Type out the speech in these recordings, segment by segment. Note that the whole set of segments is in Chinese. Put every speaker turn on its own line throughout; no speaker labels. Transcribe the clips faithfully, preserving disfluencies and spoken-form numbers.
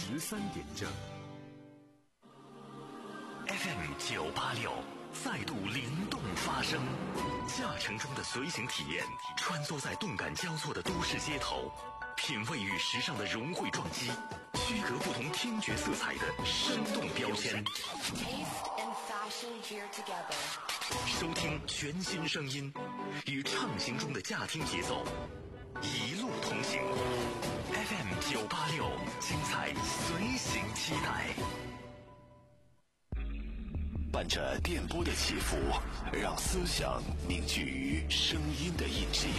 十三点正。
F M 九八六再度灵动发声，驾乘中的随行体验，穿梭在动感交错的都市街头，品味与时尚的融汇撞击，区隔不同听觉色彩的生动标签。收听全新声音，与畅行中的驾听节奏，一路同行。F M 九八六，精彩随行期待。伴着电波的起伏，让思想凝聚于声音的印记，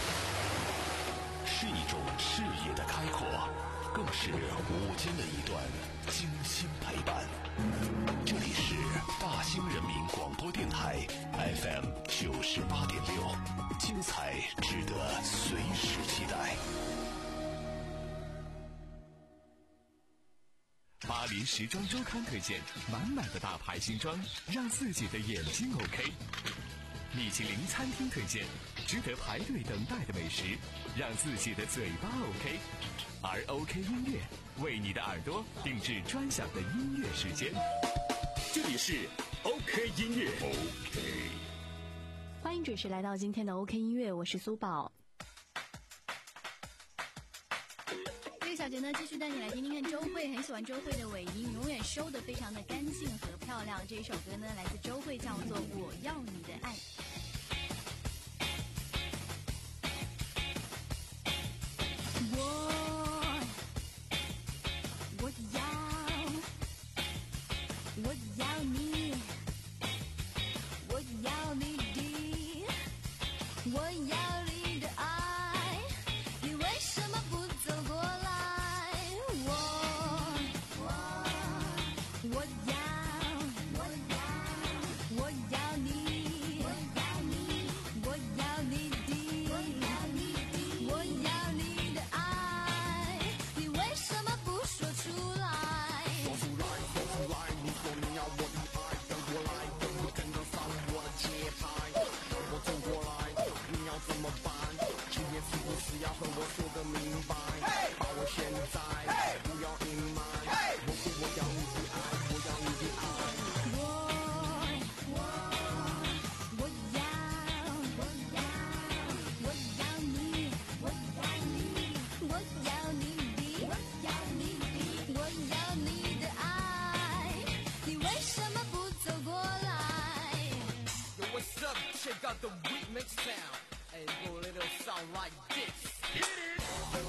是一种视野的开阔，更是午间的一段精心陪伴。这里是大兴人民广播电台 F M 九十八点六，精彩值得随时期待。
巴黎时装周刊推荐满满的大牌新装，让自己的眼睛 OK。米其林餐厅推荐值得排队等待的美食，让自己的嘴巴 OK。而 OK 音乐为你的耳朵定制专享的音乐时间。这里是 OK 音乐 OK，
欢迎准时来到今天的 OK 音乐，我是苏宝。这个小节呢，继续带你来听听看周蕙，很喜欢周蕙的尾音，永远收得非常的干净和漂亮。这一首歌呢，来自周蕙，叫做《我要你的爱》。我要你，我要你的，我要你的爱，你为什么不走过来？我我我要我要我要你，我要你，我要你的，我要你的，我要你的爱，你为什么不说出来？
说出来，说出来，你说你要我的爱，跟过来，跟不跟得上我的节拍？我走过来，你要怎么办？今天是不是要和我说个明白？把我现在，不要隐瞒。我说我要你的爱，我要你的爱。
我我我要我要我要你，我要你，我要你的，我要你的，我要你的爱，你为什么不走过来
Yo, what's up? Check out the remix sound. And go a little sound like this. Hit it!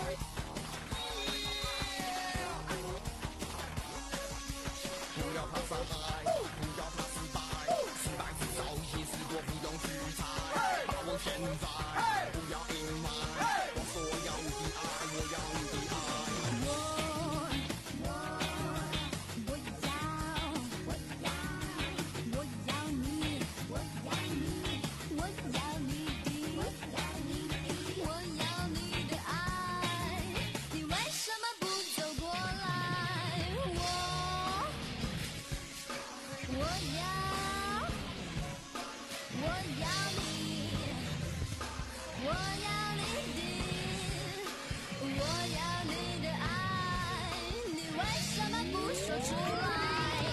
Yeah. 不要怕伤害，不要怕失败，失败至少也是过，不用去猜。把握现在，不要隐瞒。我说我要你的爱，我要你的爱。
我我我要我要我要你，我要你，我要你的，我要你的，我要你的爱，你为什么不走过来？我我要我要你，我要你的，我要你的爱，你为什么不说出来？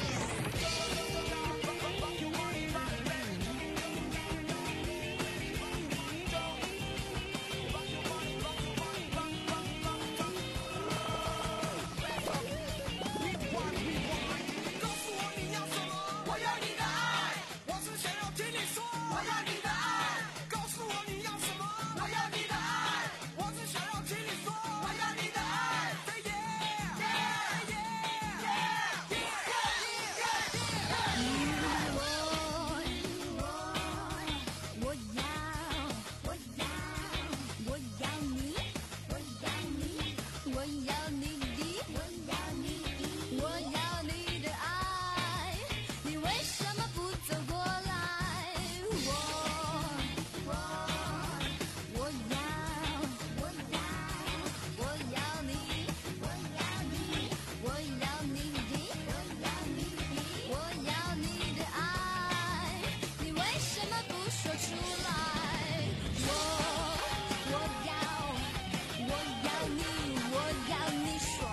告诉我你要什么？我要你的爱，我只想要听你说。我要你的爱，告诉我你要什么？我要你的爱，我只想要听你说。我要你的爱 ，Say yeah, yeah, yeah, yeah, yeah, yeah, yeah.
我我我要我要我要你，我要你，我要你的，我要你的，我要你的爱，你为什么不走过来？我我我要我要我要你，我要你，我要你的，我要你的，我要你的爱，你为什么不说出来？我我要我要你，我要你说。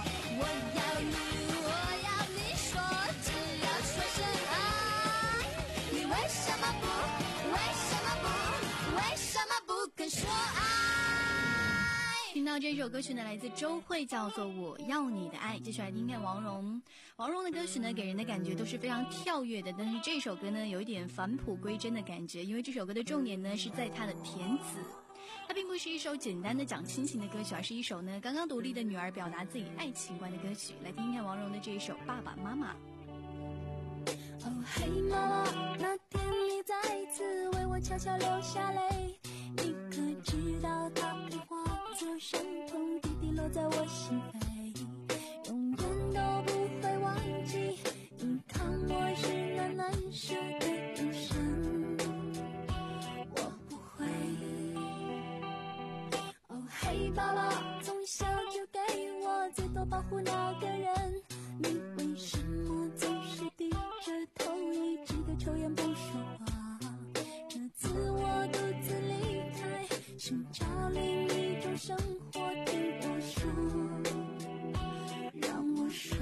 这首歌曲呢来自周蕙，叫做我要你的爱。接下来听看王蓉，王蓉的歌曲呢给人的感觉都是非常跳跃的，但是这首歌呢有一点返璞归真的感觉，因为这首歌的重点呢是在它的填词。它并不是一首简单的讲亲情的歌曲，而是一首呢刚刚独立的女儿表达自己爱情观的歌曲。来听听看王蓉的这一首《爸爸妈妈》。
哦嘿妈妈，那天你再次为我悄悄流下泪，你可知道它会化作伤痛，滴滴落在我心扉，永远都不会忘记你看我是那难舍的眼神，我不会。哦嘿爸爸，从小就给我最多保护那个人，你为什么总是低着头一直的抽烟不说话？这次我独自离开，寻找另一种生活，听我说，让我说，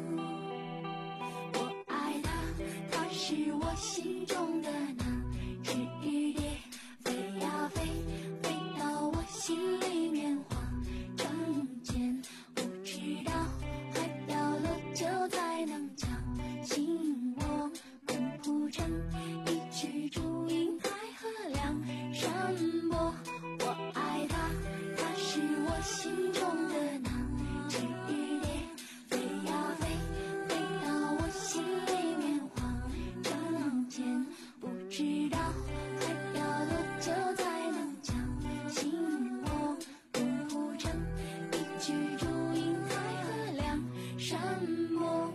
我爱他，他是我心中的那只雨蝶，飞呀飞，飞到我心里面化成茧，不知道海掉了就才能将心窝共谱成一曲祝英海河两山泊。我爱他，他是我心中的那只雨蝶，飞呀飞，飞到我心里面化成茧，不知道海掉了就才能将心窝共谱成一曲祝英海河两山泊。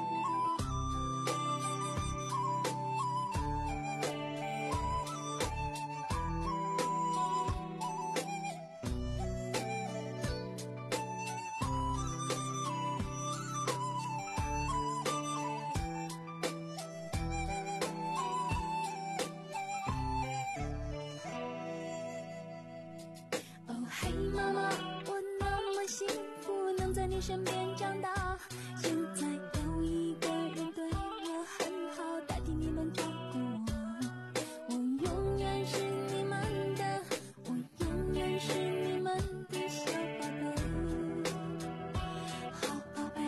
哦嘿妈妈，我那么幸福能在你身边长大，现在有一个人对我很好，代替你们照顾我，我永远是你们的，我永远是你们的小宝贝，好宝贝。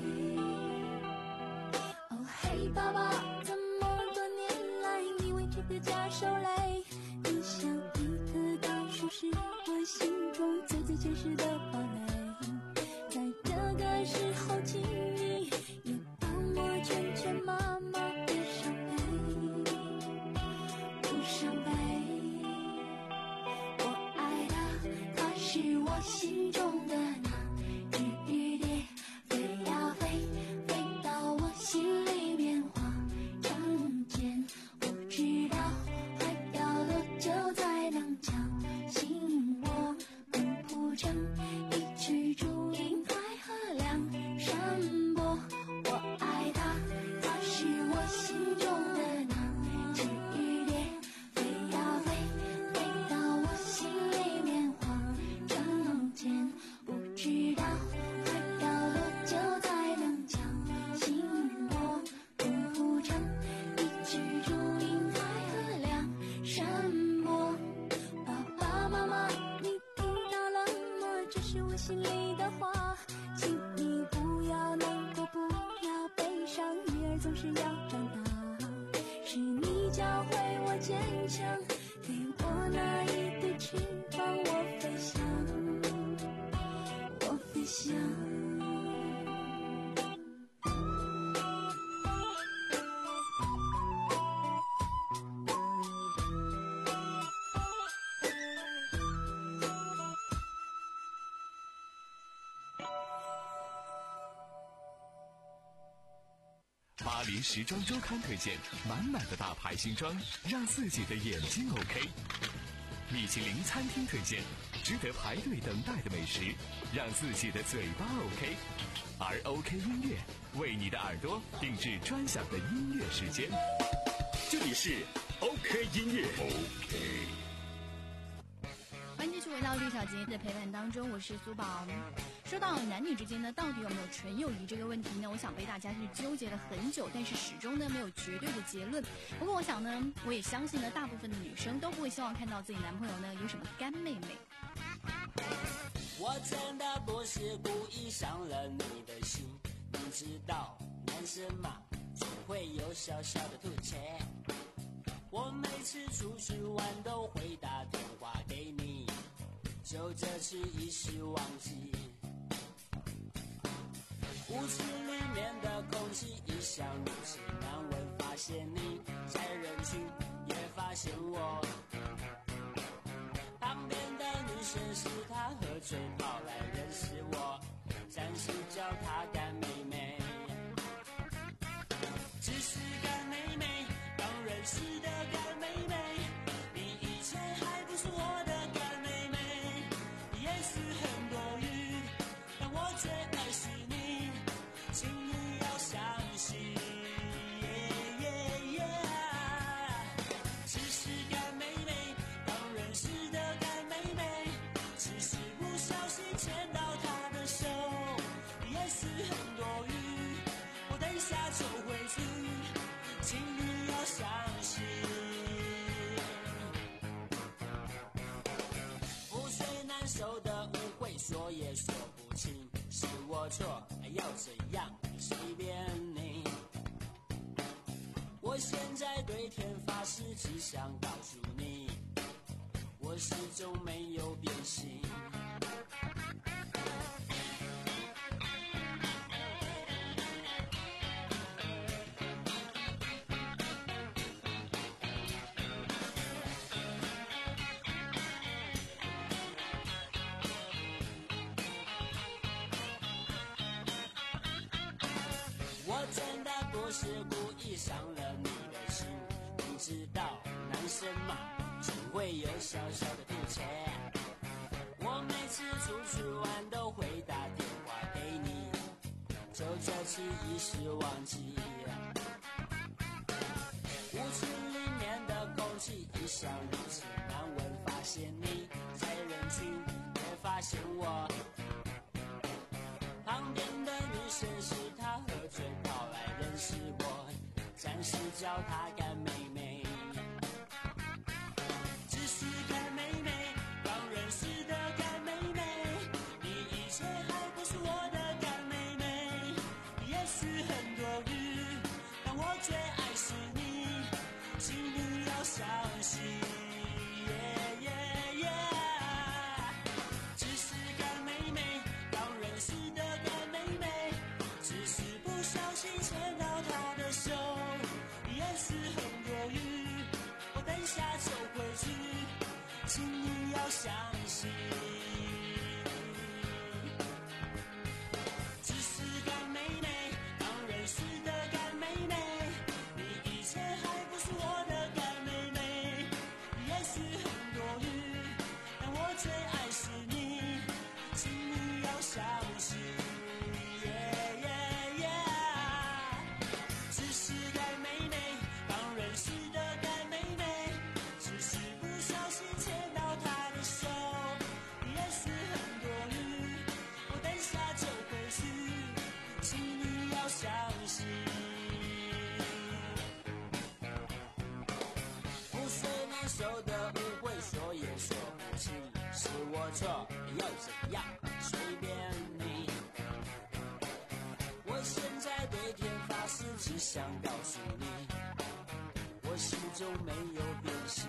哦嘿爸爸，这么多年来你为这个家受累，你像一棵大树，是我心中最最真实的堡垒，在这个时候请你也帮我劝劝妈妈别伤悲，不伤悲。我爱他，他是我心中的那只雨蝶，飞呀飞，飞到我心里面化成茧，不知道海掉了就才能将心窝共谱成一曲祝英海河两山泊。我爱他，他是我心中的那只雨蝶，飞呀飞，飞到我心里面化成茧，不知道海掉了就才能将心窝共谱成一曲祝英海河两山泊。爸爸妈妈，你听到了吗？这是我心里的话，请你不要难过，不要悲伤，女儿总是要长大，是你教会我坚强，给我那一对翅膀，我飞翔，我飞翔。
巴黎时装周刊推荐满满的大牌新装，让自己的眼睛 OK。米其林餐厅推荐值得排队等待的美食，让自己的嘴巴 OK。而 OK 音乐为你的耳朵定制专享的音乐时间。这里是 OK 音乐 OK。
欢迎继续回到绿小杰的陪伴当中，我是苏宝。说到男女之间呢，到底有没有纯友谊这个问题呢？我想被大家是纠结了很久，但是始终呢没有绝对的结论。不过我想呢，我也相信呢，大部分的女生都不会希望看到自己男朋友呢有什么干妹妹。
我真的不是故意伤了你的心，你知道男生嘛，总会有小小的吐槽。我每次出去玩都会打电话给你，就这次一时忘记。舞池里面的空气一向如此难闻，发现你在人群也发现我。旁边的女生是她喝醉跑来认识我，暂时叫她干妹妹。只是干妹妹，刚认识的干妹妹，你以前还不是我的干妹妹。也许很多余，但我最爱是你，请你要相信。只是干妹妹，刚认识的干妹妹，只是不小心牵到她的手。也许很多余，我等下就回去，请你要相信。覆水难收的误会，说也说不清，是我错，要怎样随便你。我现在对天发誓，只想告诉你，我始终没有变心。我真的不是故意伤了你的心，你知道男生嘛，总会有小小的吐槽。我每次出去玩都会打电话给你，就这次一时忘记。舞池里面的空气一向如此难闻，发现你在人群也发现我。旁边的女生是她喝醉跑来认识我，暂时叫她干妹妹。只是干妹妹，刚认识的干妹妹，你以前还不是我的干妹妹。也许很多余，但我最爱是你，请你要相信。Yeah, yeah, yeah. 只是干妹妹，刚认识的干妹妹，只是不小心牵到她的手。也许很多余，我等下就回去，请你要相信。只是干妹妹，刚认识的干妹妹，你以前还不是我的干妹妹。也许很多余，但我最爱是你，请你要相信。Yeah, yeah, yeah. 只是干妹妹，刚认识的干妹妹，只是不小心牵到她的手。也许很多余，我等下就回去，请你要相信。覆水难收的误会，说也说不清，是我错，要怎样随便你。我现在对天发誓，只想告诉你，我始终没有变心。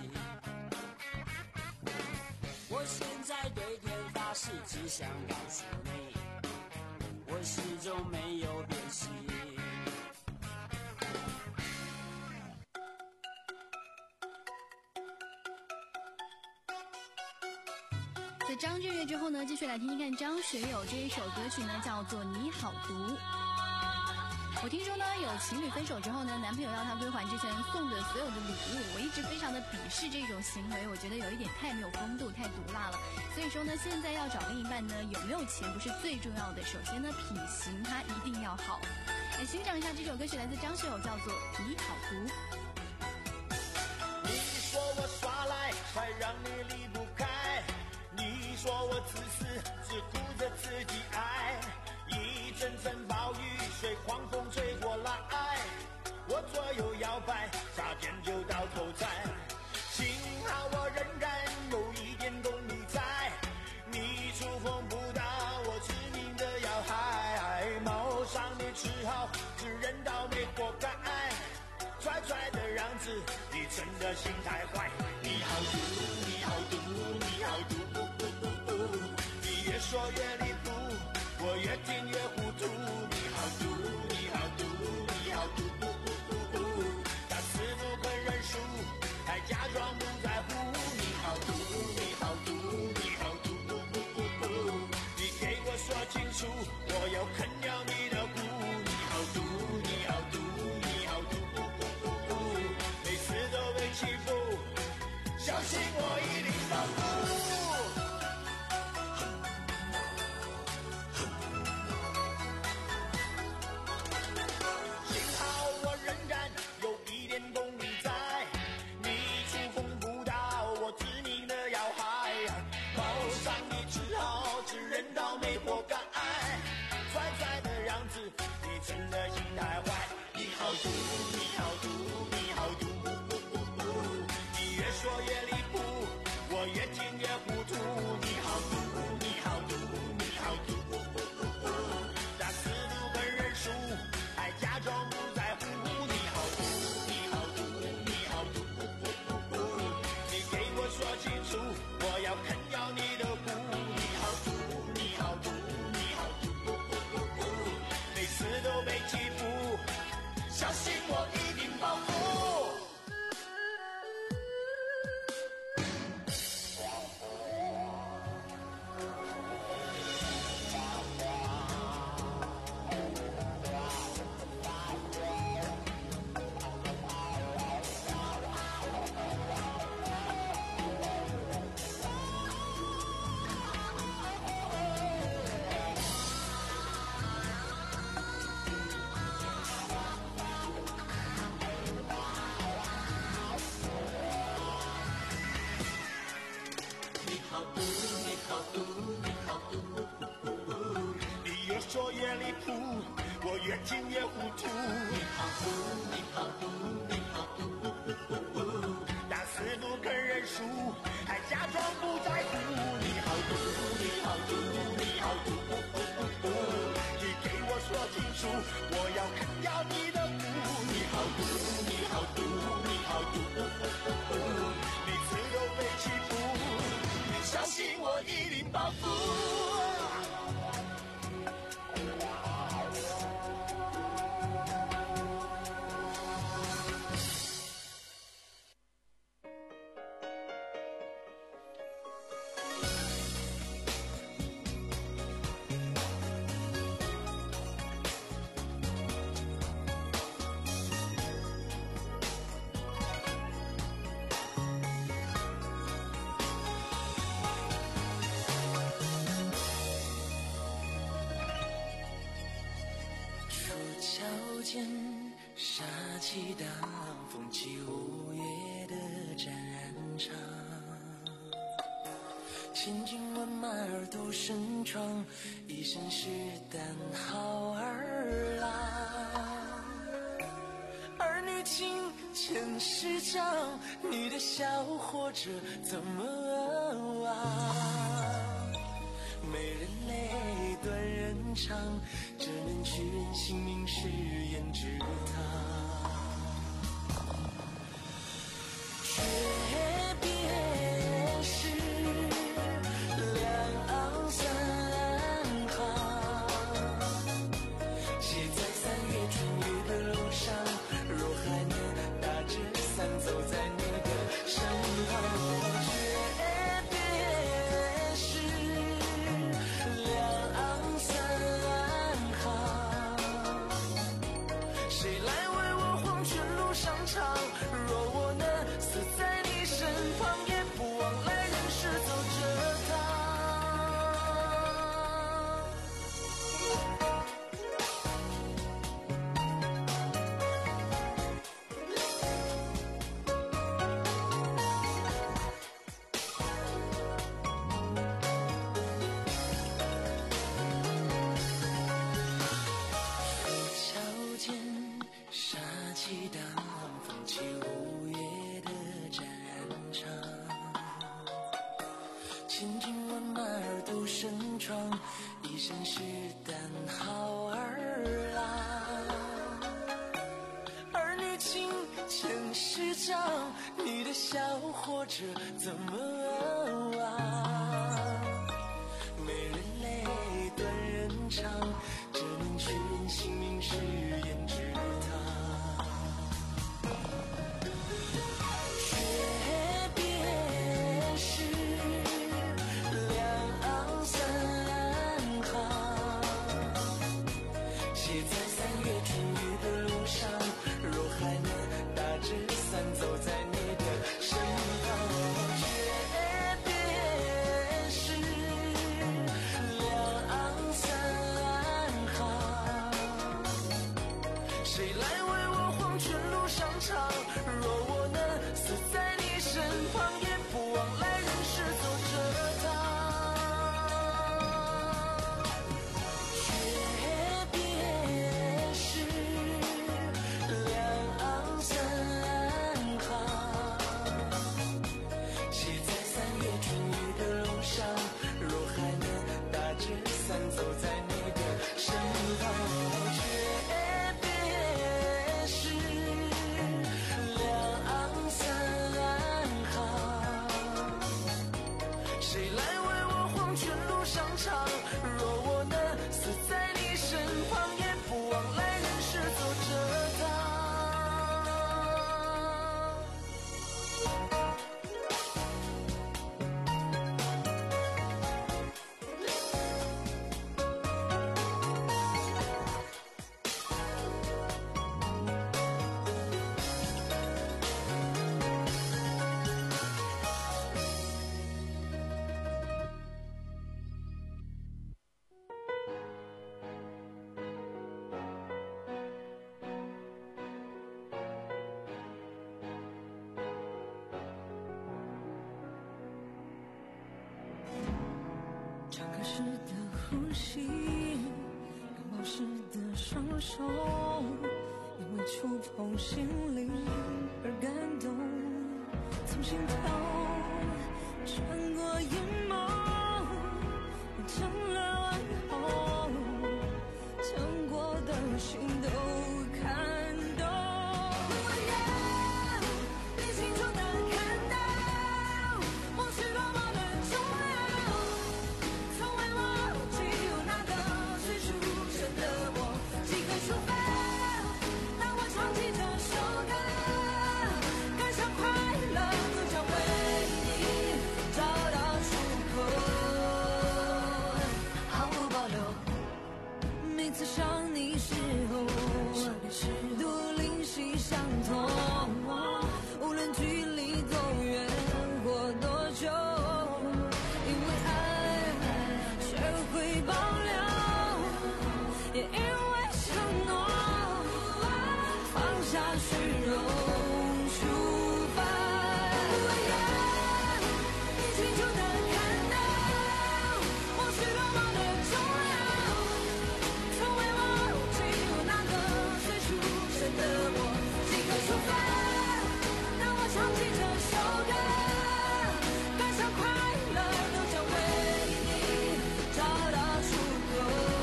我现在对天发誓，只想告诉你，我始终没有变心。
在张震岳之后呢，继续来听听看张学友这一首歌曲呢，叫做《你好毒》。我听说呢，有情侣分手之后呢，男朋友要她归还之前送的所有的礼物，我一直非常的鄙视这种行为，我觉得有一点太没有风度，太毒辣了。所以说呢，现在要找另一半呢，有没有钱不是最重要的，首先呢，品行它一定要好。来欣赏一下这首歌曲，来自张学友，叫做《你好毒》。
你说我耍赖，才让你离不开。你说我自私，只顾着自己爱。一阵阵暴雨，随狂风吹过来，我左右摇摆，差点就到头栽。幸好我仍然有一点功力在，你触碰不上你只好只认倒霉活该。拽拽的样子，你真的心太坏。你好毒，你好毒，你好毒，不不不不。你越说越离谱，我越听越糊涂。你好毒，你好毒，你好毒，不不不不。他死不肯认输，还假装不在乎。你好毒，你好毒，你好毒，不不不不。你给我说清楚，我要啃掉你的骨。你好毒，你好毒，你好毒，不不不不。每次都被欺负，相信我一定报复。幸好我仍然有一点功力在，你触碰不到我致命的要害。报上你只好只认倒霉活该。拽拽的样子，你真的心太坏。你好毒，你好毒，你好毒，不不不不。你越说越离谱，我越听越糊涂。你好毒，你好毒，你好毒，不不不不。他死不肯认输，还假装不在乎。你好毒，你好毒，你好毒，不不不不。你给我说清楚，我要啃掉你的骨。你好毒，你好毒，你好毒，不不不不。每次都被欺负，相信我一定报复。你越说越离谱，我越听越糊涂。你好毒，你好毒，你好毒，不不不不。打死不肯认输，还假装不在乎。你好毒，你好毒，你好毒，不不不不。你给我说清楚，我要啃掉你的骨。你好毒，你好毒，你好毒，不不不不。每次都被欺负，相信我一定报复。
桥间杀气荡，风起五月的展场。千军万马儿都盛装，一身是胆好儿郎。儿女情前世长，你的笑活着怎么忘？没人泪断人肠，只能去人性命是胭脂糖。诀别时两行三行，写在三月春雨的路上，若还能打着伞走在你的身旁。谁来为我
谁来为我黄泉路上唱？若我能死在你身旁，也不枉来人世走这趟。诀别时两行三行，写在三月春雨的路上。若还能搭着伞走在你的身旁，诀别时两行三行，谁来为我黄泉路上唱？若我能死在你身旁，也不枉来人世走这趟。唱歌时的呼吸，拥抱时的双手，因为触碰心灵而感动，从心头穿过眼眸，成了问候，曾过的心都看懂。我要你清楚地看到，梦是多么的重要，从未忘记那个最初深的我。几个出发，当我唱起这首歌，感伤快乐都将为你找到出口，毫不保留。每次想你时候，尺度灵犀相通，无论距离多远或多久，因为爱学会保留，也因为承诺放下虚荣出发。我要你清楚地看到，梦是多么的重要，从未忘记那个最初深的我。即刻出发，当我唱起这首歌，感伤快乐都将为你找到出口。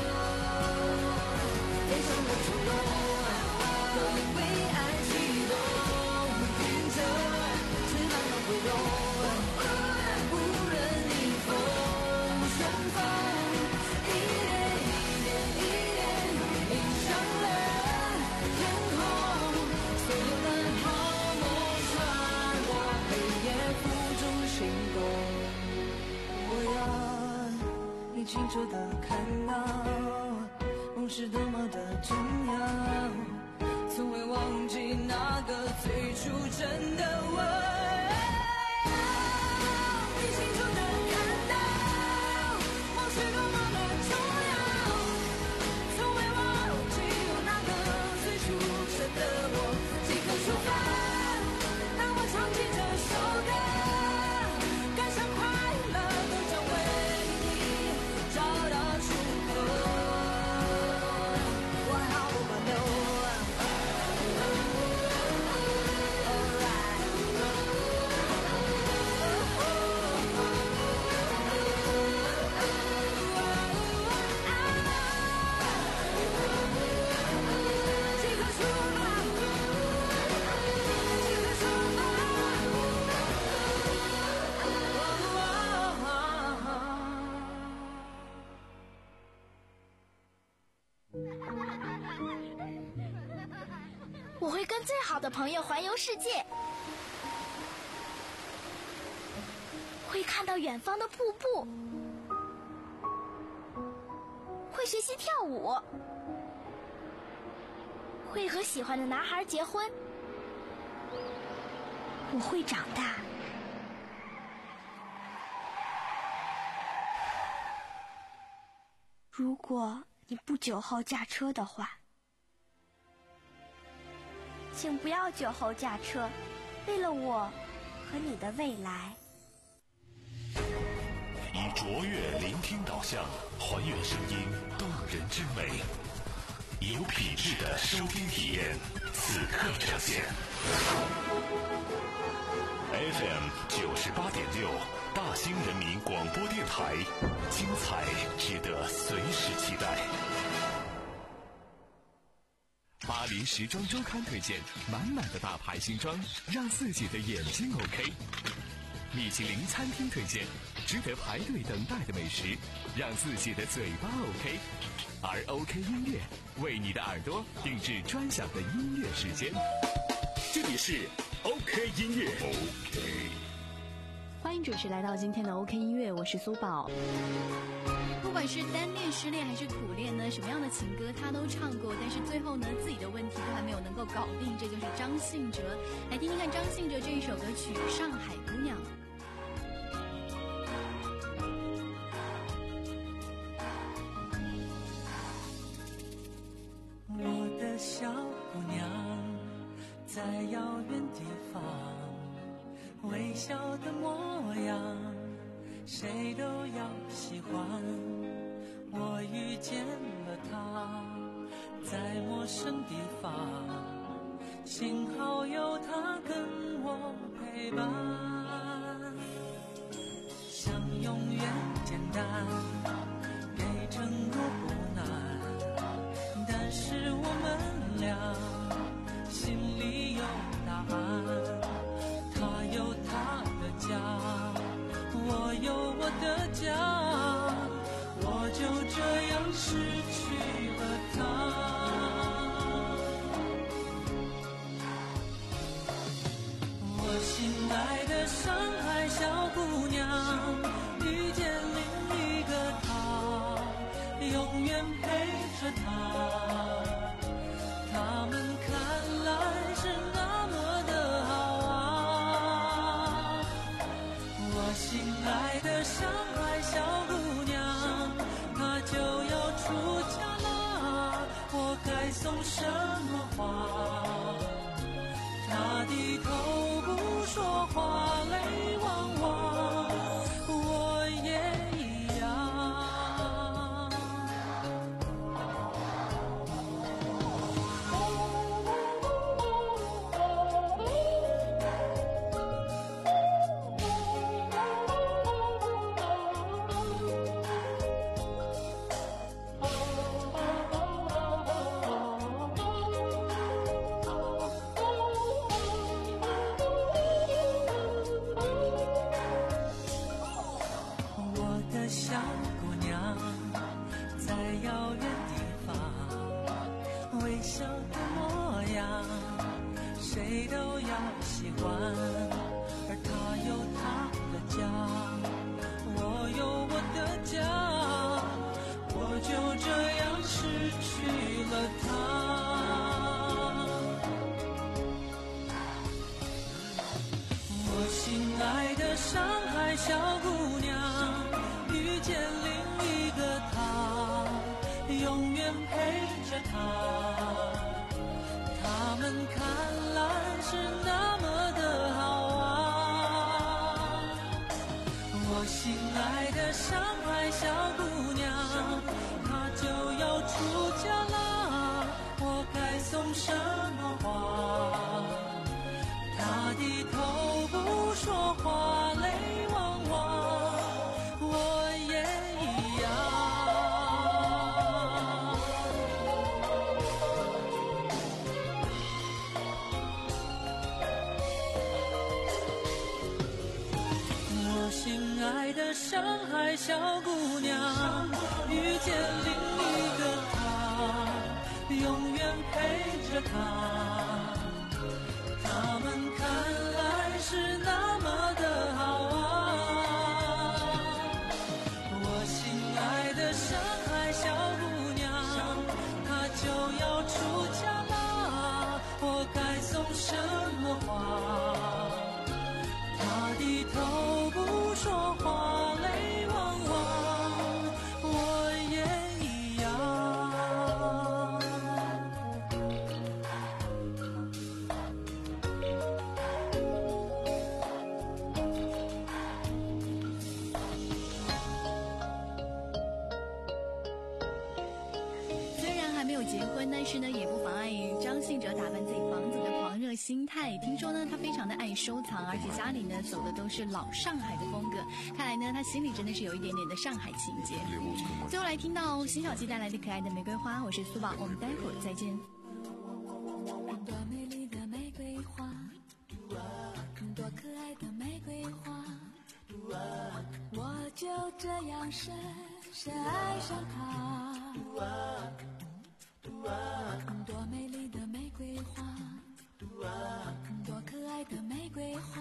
天上的冲动，都因为爱激动，凭着翅膀能挥动，无论逆风顺风，一点一点一点映上了天空。所有的好梦穿过黑夜，付诸行动。我要你清楚地看到，梦是多么的重要，从未忘记那个最初真的我。你清楚地看到，梦是多么的重要，从未忘记那个最初真的我。即刻出发，当我唱起这首歌，感伤快乐都将为你找到出口，我毫不保留。即刻出发，即刻出发。
我会跟最好的朋友环游世界，会看到远方的瀑布，会学习跳舞，会和喜欢的男孩结婚。我会长大。如果你不酒后驾车的话。
请不要酒后驾车，为了我和你的未来。
以卓越聆听导向，还原声音动人之美，有品质的收听体验，此刻呈现。F M 九十八点六，大兴人民广播电台，精彩值得随时期待。
巴黎时装周刊推荐，满满的大牌新装，让自己的眼睛 OK。米其林餐厅推荐，值得排队等待的美食，让自己的嘴巴 OK。而 OK 音乐为你的耳朵定制专享的音乐时间。
这里是 OK 音乐。OK。
欢迎准时来到今天的 OK 音乐，我是苏宝。不管是单恋、失恋还是苦恋呢，什么样的情歌他都唱过，但是最后呢，自己的问题都还没有能够搞定，这就是张信哲。来听听看张信哲这一首歌曲《上海姑娘》。
我的小姑娘，在遥远地方，微笑的模样，谁都要喜欢。我遇见了她，在陌生地方，幸好有她跟我陪伴。想永远简单，给承诺不难，但是我们俩心里有答案。他有他的家，我有我的家，我就这样失去了他。我心爱的上海小姑娘，遇见另一个他，永远陪着他。他们看来是那么的好啊。我心爱的上海小姑娘，她就要出嫁了，我该送什么花？她低头不说话，泪汪汪，我也一样。小姑娘，在遥远地方，微笑的模样，谁都要喜欢。而她有她的家，我有我的家，我就这样失去了她。我心爱的上海小姑娘，遇见另一个他，永远陪着他。他们看来是那么的好啊。我心爱的上海小姑娘，她就要出嫁了，我该送什么花？她低头不说话，泪汪汪，我也一样。我心爱的上海小姑娘，遇见另一个他，永远陪着他。他们看来是那么的好啊。我心爱的上海小姑娘，她就要出嫁了，我该送什么花？她低头不说话，泪汪汪，我也一样。
有结婚，但是呢，也不妨碍张信哲打扮自己房子的狂热心态。听说呢，他非常的爱收藏，而且家里呢走的都是老上海的风格。看来呢，他心里真的是有一点点的上海情节。最后来听到辛晓琪带来的可爱的玫瑰花，我是苏宝，我们待会儿再见。
多美丽的玫瑰花，多可爱的玫瑰花，我就这样深深爱上它。多美丽的玫瑰花，多可爱的玫瑰花，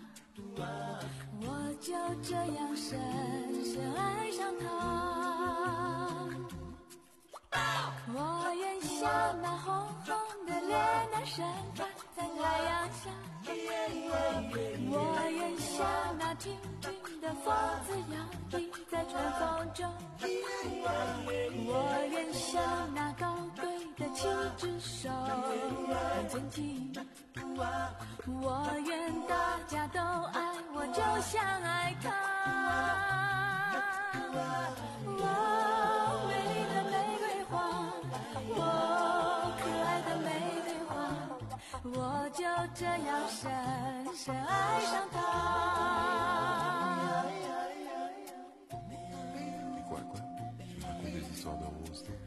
我就这样深深爱上它。我愿像那红红的脸蛋盛开在太阳下，我愿像那挺挺的风子摇曳在春风中，我愿像那高贵的七只手很尊敬，我愿大家都爱我就像爱他。我美丽的玫瑰花，我可爱的玫瑰花，我就这样深深爱上它。
Quoi, quoi? Tu me racontes des histoires de roses, toi?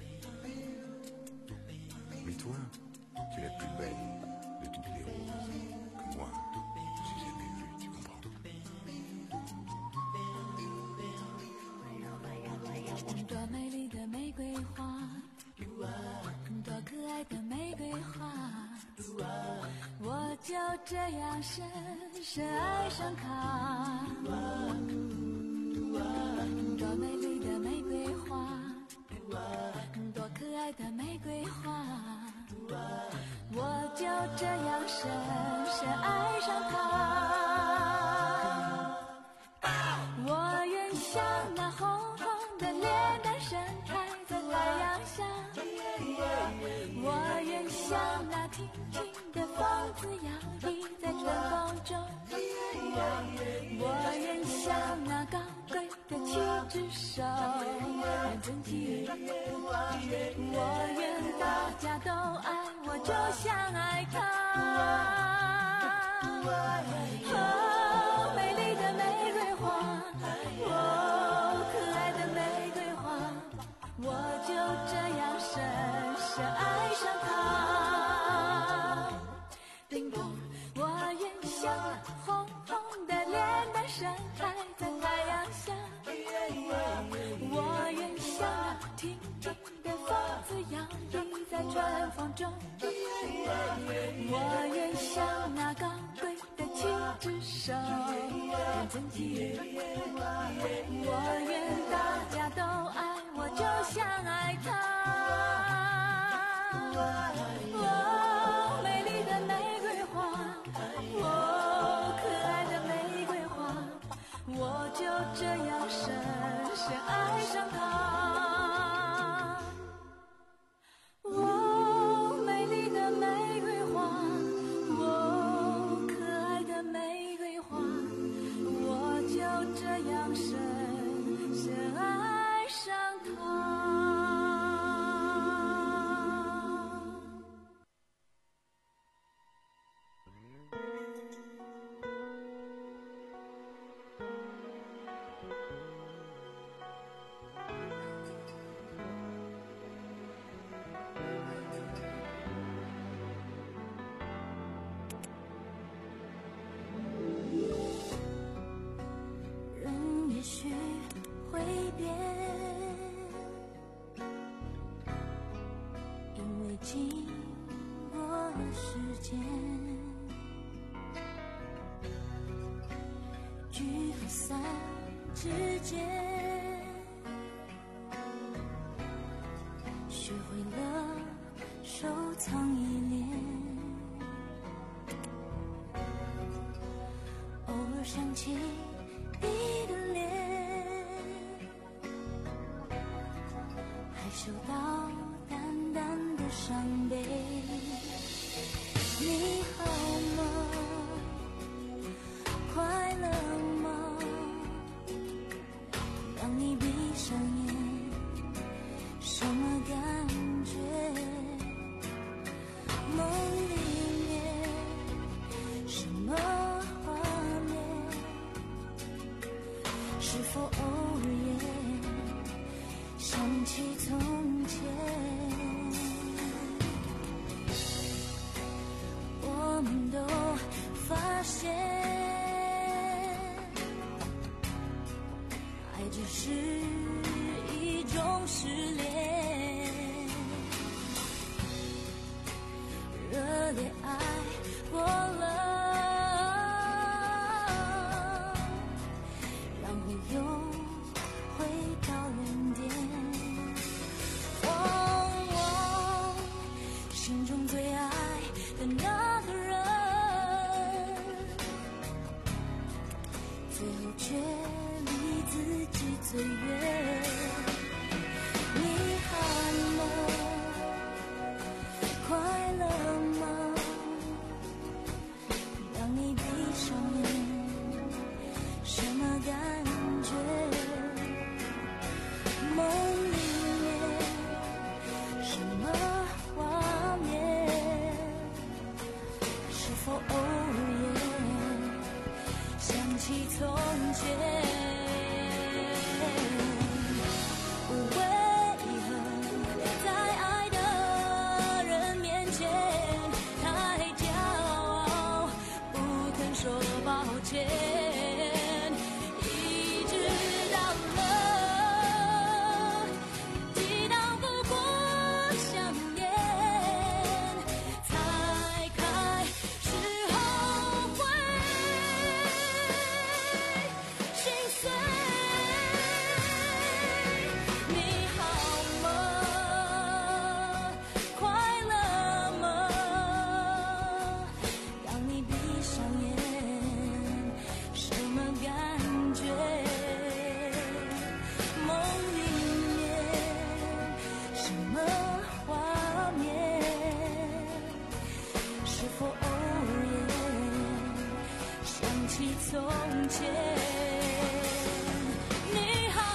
Mais toi, tu es la plus belle de toutes les roses que moi, j'ai jamais vue, tu comprends?
多美丽的玫瑰花，多可爱的玫瑰花，我就这样深深爱上它。多美丽的玫瑰花，多可爱的玫瑰花，我就这样深深爱上它。我愿像那红红的脸蛋盛开在太阳下，我愿像那挺挺的风子摇曳在春风中，我愿像那高贵的七只手很尊敬，我愿大家都爱我就像爱他。哦，美丽的玫瑰花，哦，可爱的玫瑰花，我就这样深深爱上它。叮咚，我愿像那红红的脸蛋盛开在太阳下，我愿像那挺挺的风子摇曳在春风中，我愿像那高贵的七只手很尊敬，我愿大家都爱我就像爱他。哦，美丽的玫瑰花，哦，可爱的玫瑰花，我就这样深深爱上它。哦，美丽的玫瑰花，哦，可爱的玫瑰花，我就这样深深爱上它。人也许会变，因为经过了时间，聚和散之间，学会了收藏依恋，偶尔想起你的脸，还嗅到淡淡的伤悲。你好吗？快乐吗？当你闭上眼，什么感觉？ 烈爱过了，然后又回到原点。哦，我心中最爱的那个人，最后却离自己最远。你好吗？快乐吗？当你闭上眼，什么感觉？梦里面什么画面？是否偶尔想起从前？从前，你好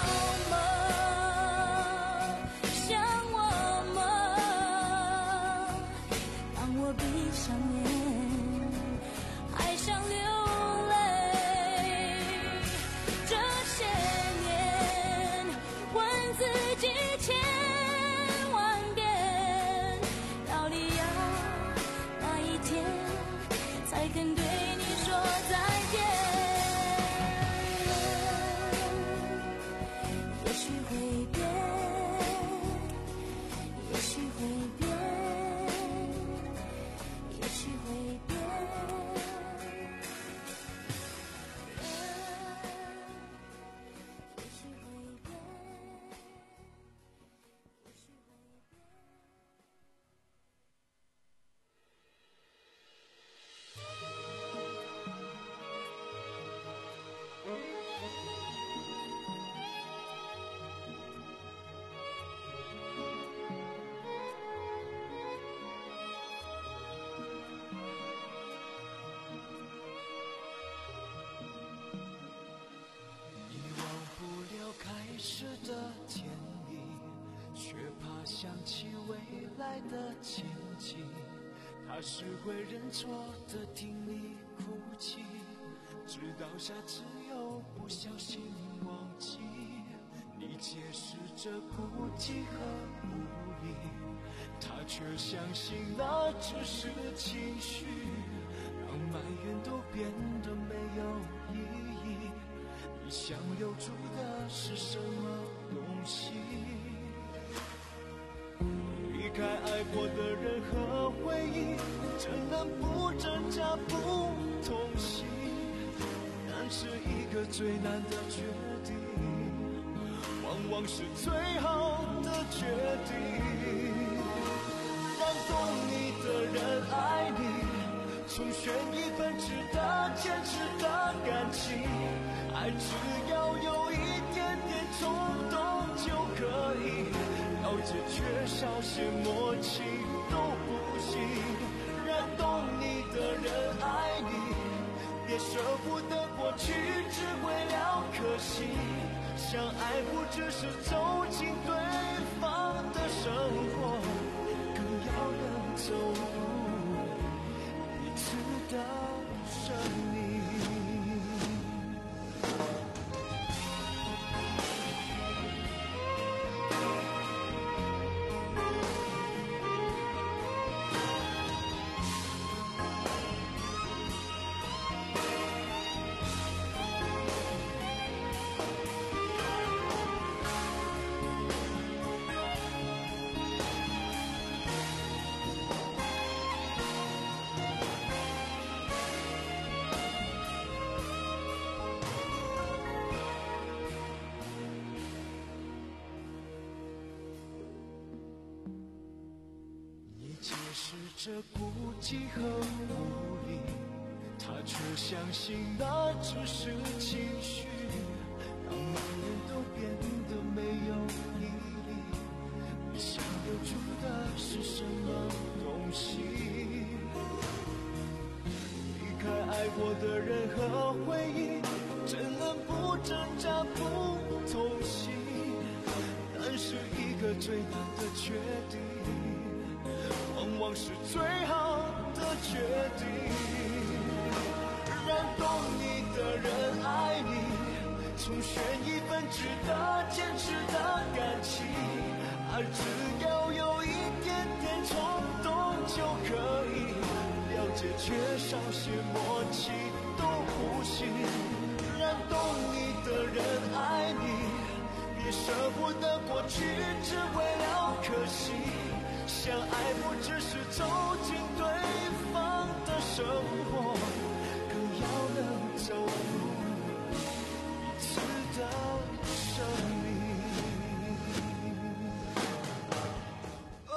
吗？想我吗？当我闭上眼，还想流泪。这些年，问自己千万遍，到底要哪一天才肯对你说再见？
时的甜蜜，却怕想起未来的前景。他是会认错的，听你哭泣，直到下次又不小心忘记。你解释着孤寂和无力，他却相信那只是情绪，让埋怨都变得没有意义。你想留住的是什么东西？离开爱过的人和回忆，怎能不挣扎不痛惜？但是一个最难的决定，往往是最好的决定。让懂你的人爱你，重选一份值得坚持的感情。爱只要有一点点冲动就可以，了解缺少些默契都不行。让懂你的人爱你，别舍不得过去，只会了可惜。相爱不只是走进对方的生活，更要能走入彼此的生命。
试着孤寂和无力，他却相信那只是情绪，让每人都变得没有意义。你想留住的是什么东西？离开爱过的人和回忆，怎能不挣扎不痛心？但是一个最难的决定，往往是最好的决定。让懂你的人爱你，重选一份值得坚持的感情。爱只要有一点点冲动就可以，了解缺少些默契都不行。让懂你的人爱你，别舍不得过去只为了可惜。相爱不只是走进对方的生活，更要能走入彼此的生命。哦，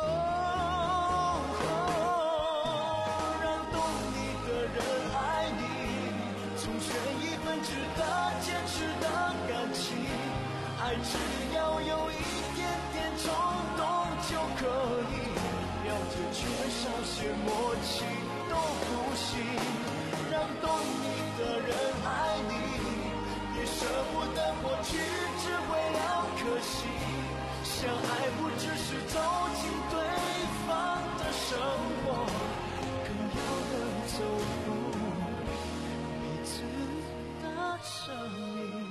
让懂你的人爱你，重选一份值得坚持的感情。爱只要有一点点冲动就可以，了解缺少些默契都不行。让懂你的人爱你，别舍不得过去只为了可惜。相爱不只是走进对方的生活，更要能走入彼此的生命。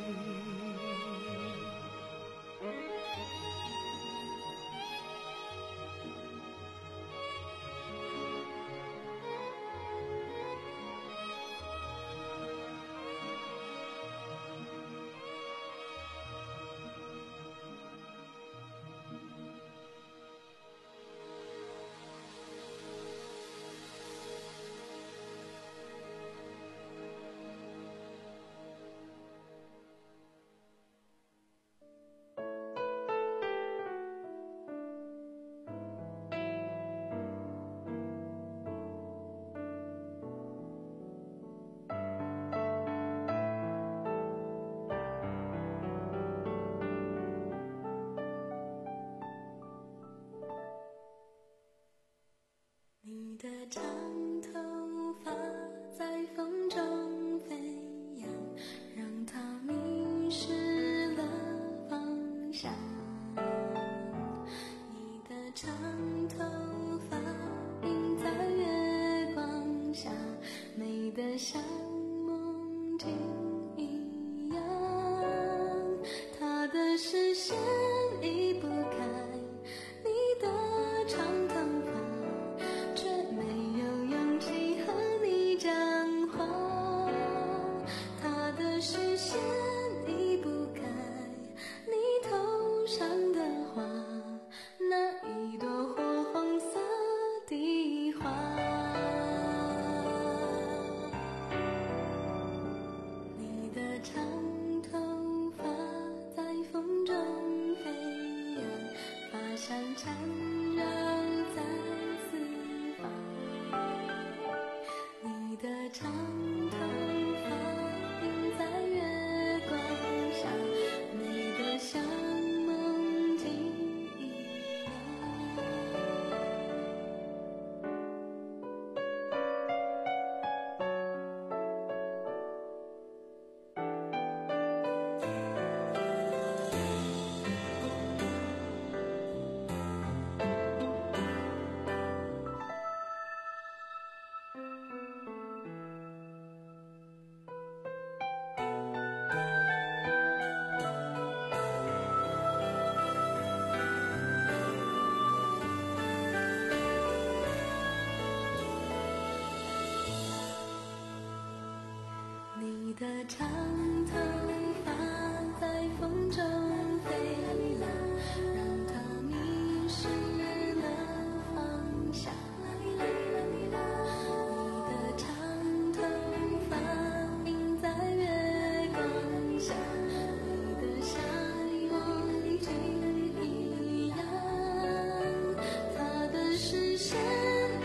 你的长头发在风中飞扬，让它迷失了方向。你的长头发映在月光下，美得像梦境一样。它的视线离不开你的长头发，视线离不开你头上的花，那一朵火红色的花。你的长头发在风中飞扬，发香缠绕在四方。你的长头发像梦境一你的长头发在风中飞扬，让它迷失了方向。你的长头发映在月光下，美得像梦境一样。它的视线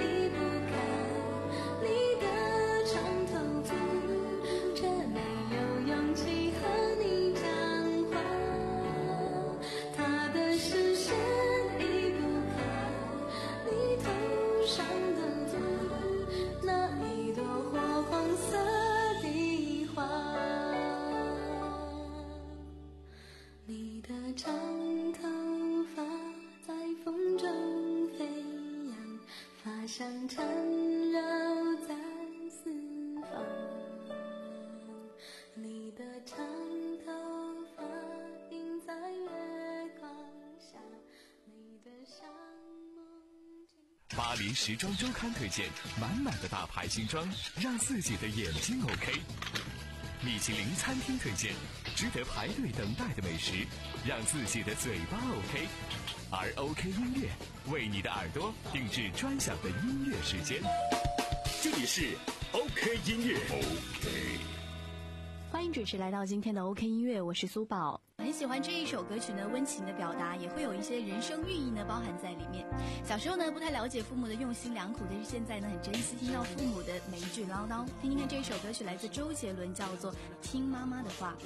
香缠绕在四方，你的长头发映在月光下，你的相梦境。
巴黎时装周刊推荐满满的大牌新装，让自己的眼睛 OK。米其林餐厅推荐值得排队等待的美食，让自己的嘴巴 OK。而 OK 音乐为你的耳朵定制专享的音乐时间。这里是 OK 音乐 OK。
欢迎准时来到今天的 OK 音乐，我是苏宝。很喜欢这一首歌曲呢，温情的表达，也会有一些人生寓意呢包含在里面。小时候呢不太了解父母的用心良苦，但是现在呢很珍惜听到父母的每一句唠叨。听听看这首歌曲，来自周杰伦，叫做《听妈妈的话》。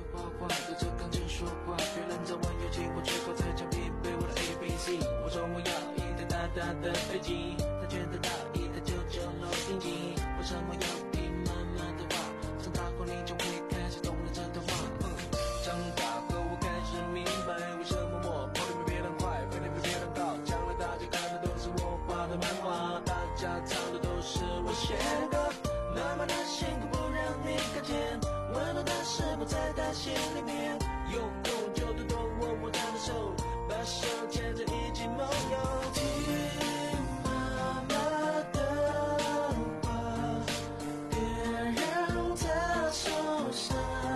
我说我要一台大大的飞机，他觉得大意，他就九楼顶级。为什么要听妈妈的话？长大后你就会开始懂了这段话。嗯，长大后我开始明白，为什么我跑得比别人快，飞得比别人高。将来大家看的都是我画的漫画，大家唱的都是我写的歌。妈妈的辛苦不让你看见，温暖的事不在她心里面。有空就多多握握她的手，把手牵着一起梦游。听妈妈的话，别让她受伤，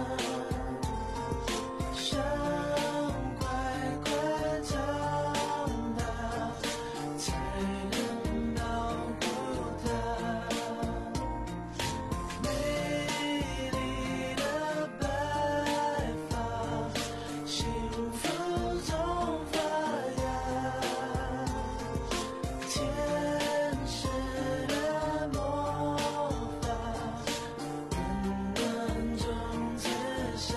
想乖乖长大，才能保护她。美丽的白发，幸福中发芽，天使的魔法，温暖中自杀。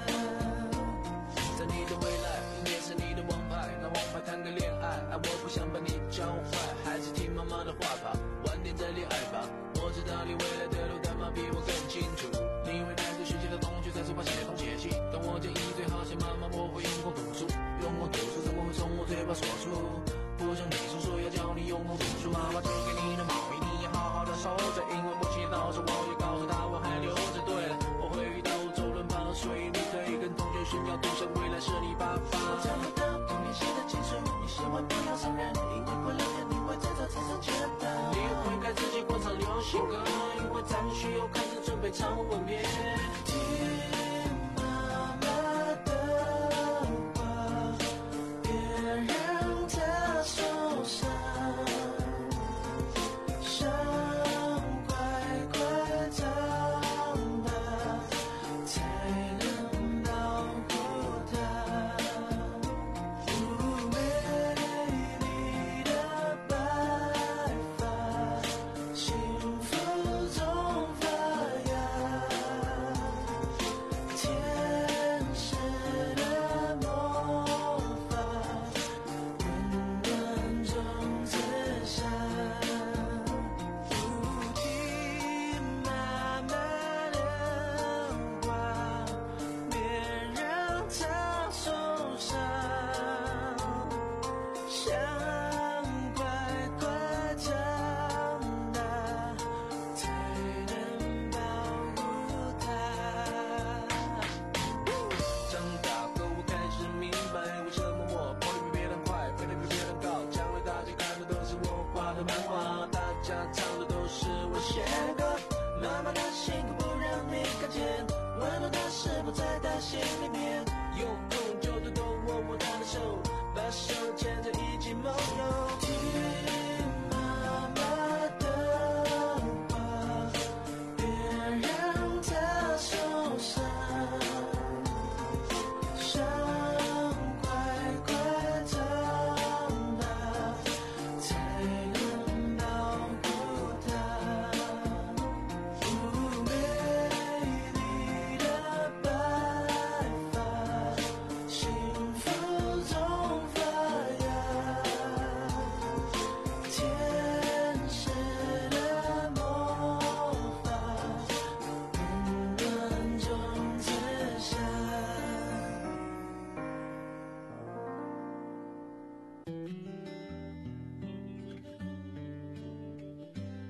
在你的未来，你也是你的王牌，拿王牌谈个恋爱，爱我不想把你教坏，还是听妈妈的话吧，晚点再恋爱吧。我知道你未来的路，但妈比我更清楚。你会带着学习的同学在书包写东写西，当我建议最好写妈妈，我会用功读书，用功读书怎么会从我嘴巴说出？不像你叔叔要教你用功读书，妈妈织给你的毛衣你也好好的收着，因为母亲节到时我也告诉她我还留着。对了，我会遇到周润发，所以你可以跟同学炫耀，赌神未来是你爸爸。我找不到童年写的情书，你千万不要伤人，因为过两天你会在这车上见到。你会开自己广场流行歌，因为咱们需要开始准备唱吻别。听妈妈的话，别让她受伤，想乖乖长大，才能保护她。美丽的白发，幸福中发芽，天使的魔法，温暖中自杀。不听妈妈的话，别让她受伤，想乖乖长大，才能保护她。长大后我开始明白，为什么我跑得比别人快，飞得比别人高。将来大家看的都是我画的漫画，大家唱的都是我写的歌。妈妈的辛苦不让你看见，温暖的事不在她心里面。有空就多多握握她的手，把手牵着一起梦游。听妈妈的话，别让她受伤，想乖乖长大，才能保护她。美丽的白发，幸福中发芽，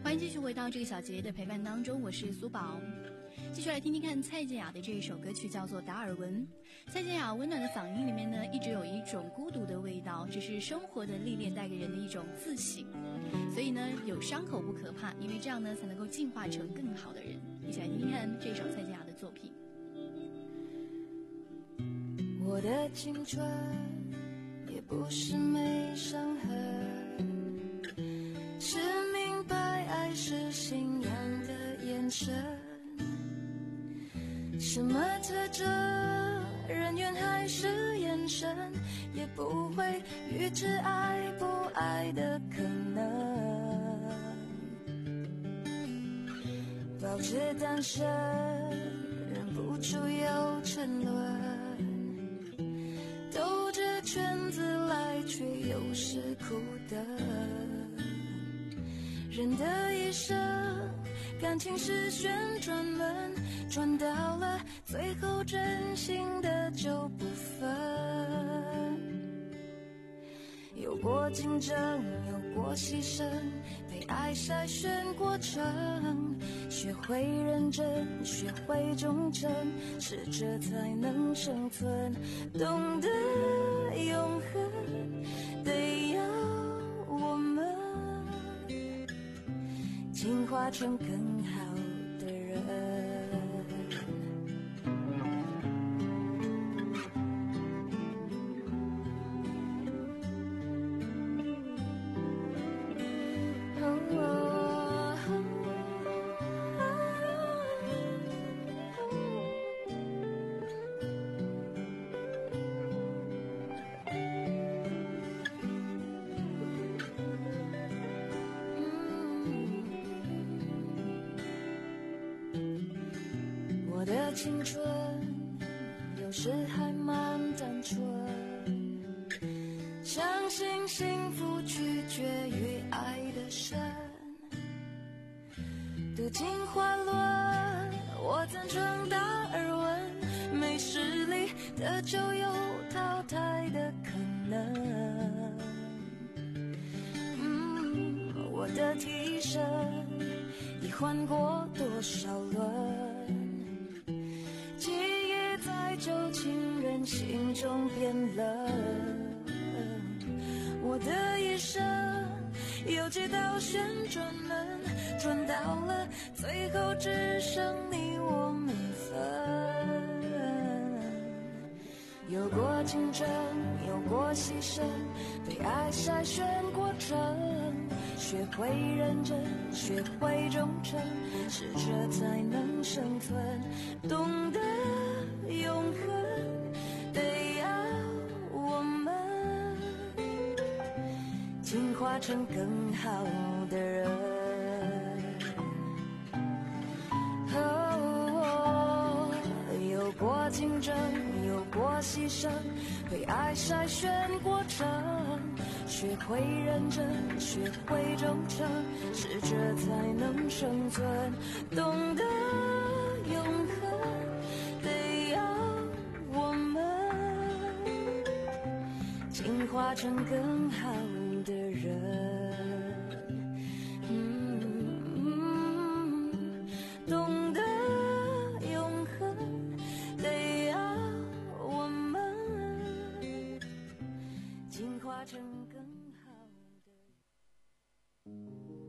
欢迎继续回到这个小节的陪伴当中，我是苏宝。继续来听听看蔡健雅的这一首歌曲，叫做《达尔文》。蔡健雅温暖的嗓音里面呢，一直有一种孤独的味道，这是生活的历练带给人的一种自省。所以呢，有伤口不可怕，因为这样呢，才能够进化成更好的人。一起来听听看这首蔡健雅的作品。
我的青春也不是没伤痕，是明白爱是信仰的眼神。什么特征，人缘还是眼神，也不会预知爱不爱的可能。保持单身，忍不住有沉沦，兜着圈子来，却又是苦的。人的一生，感情是旋转门，转到了最后，真心的就不分。有过竞争，有过牺牲，被爱筛选过程，学会认真，学会忠诚，适者才能生存。懂得永恒，得要我们进化成更好的人。我的青春有时还蛮单纯，相信幸福取决于爱的深。读进花轮，我曾称达尔文，没实力的就有淘汰的可能。嗯，我的替身已换过多少轮，记忆在旧情人心中变冷。我的一生有几道旋转门，转到了最后，只剩你我没分。有过竞争，有过牺牲，被爱筛选过程，学会认真，学会忠诚，适者才能生存。懂得永恒，得要我们进化成更好的人。哦，有过竞争，有过牺牲，被爱筛选过程，学会认真，学会忠诚，适者才能生存。懂得永恒，得要我们进化成更好的人。懂得永恒，得要我们进化成更好的人。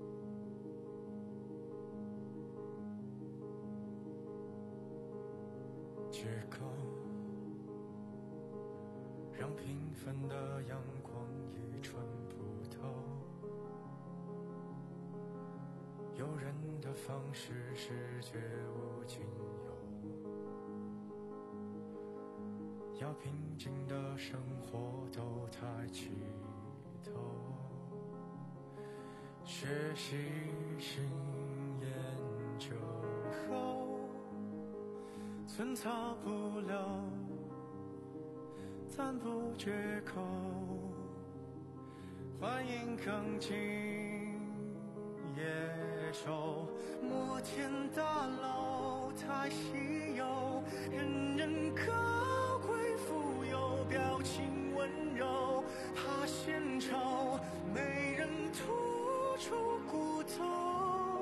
借口让平凡的阳光也穿不透，诱人的方式是绝无仅有，要平静的生活都太起头，学习新研究后寸草不留，赞不绝口，欢迎更进野兽。摩天大楼太稀有，人人高贵富有，表情温柔，怕献丑，没人突出骨头。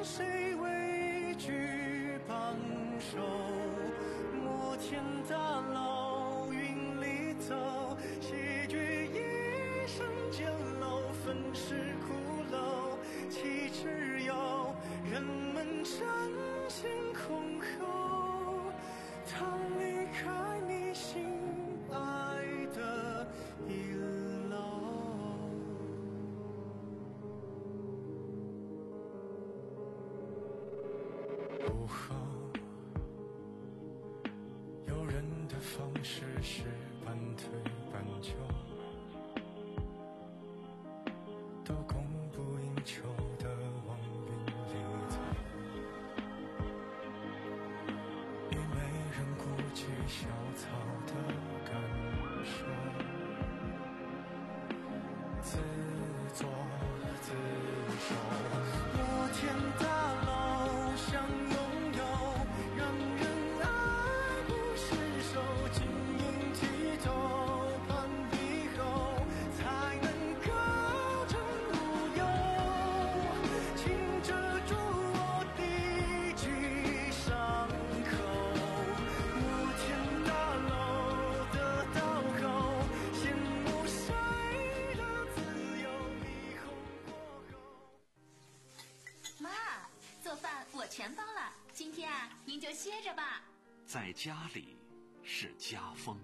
谁畏惧帮手？摩天大楼云里走，谢绝一生简陋，粉饰骷髅，岂只有人们真心空候。当离开你心爱的一楼。午后，有人的方式是半推半就，都供不应求的往云里走，已没人顾及小草的感受，自作自受。摩天大楼想拥有，让人爱不释手，晶莹剔透，攀比后才能高枕无忧，请遮住我的几伤口。摩天大楼的道后，羡慕谁的自由霓虹过后。
妈，做饭我全包了，今天啊，您就歇着吧。
在家里是家风，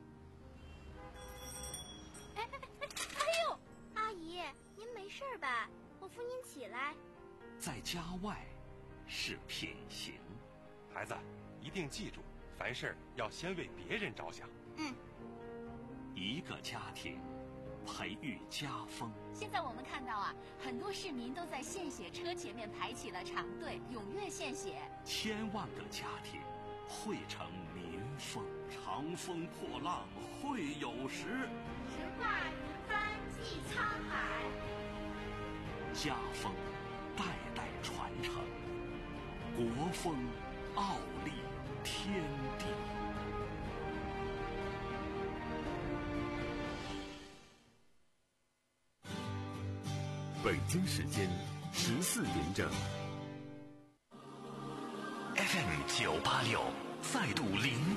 哎哎哎哎呦，阿姨，您没事吧？我扶您起来。
在家外是品行。
孩子，一定记住，凡事要先为别人着想。
嗯。
一个家庭培育家风。
现在我们看到啊，很多市民都在献血车前面排起了长队，踊跃献血。
千万个家庭汇成民风，长风破浪会有时。
直挂云帆济沧海。
家风代代传承，国风傲立天地。
北京时间十四点整。
F M 九八六再度零。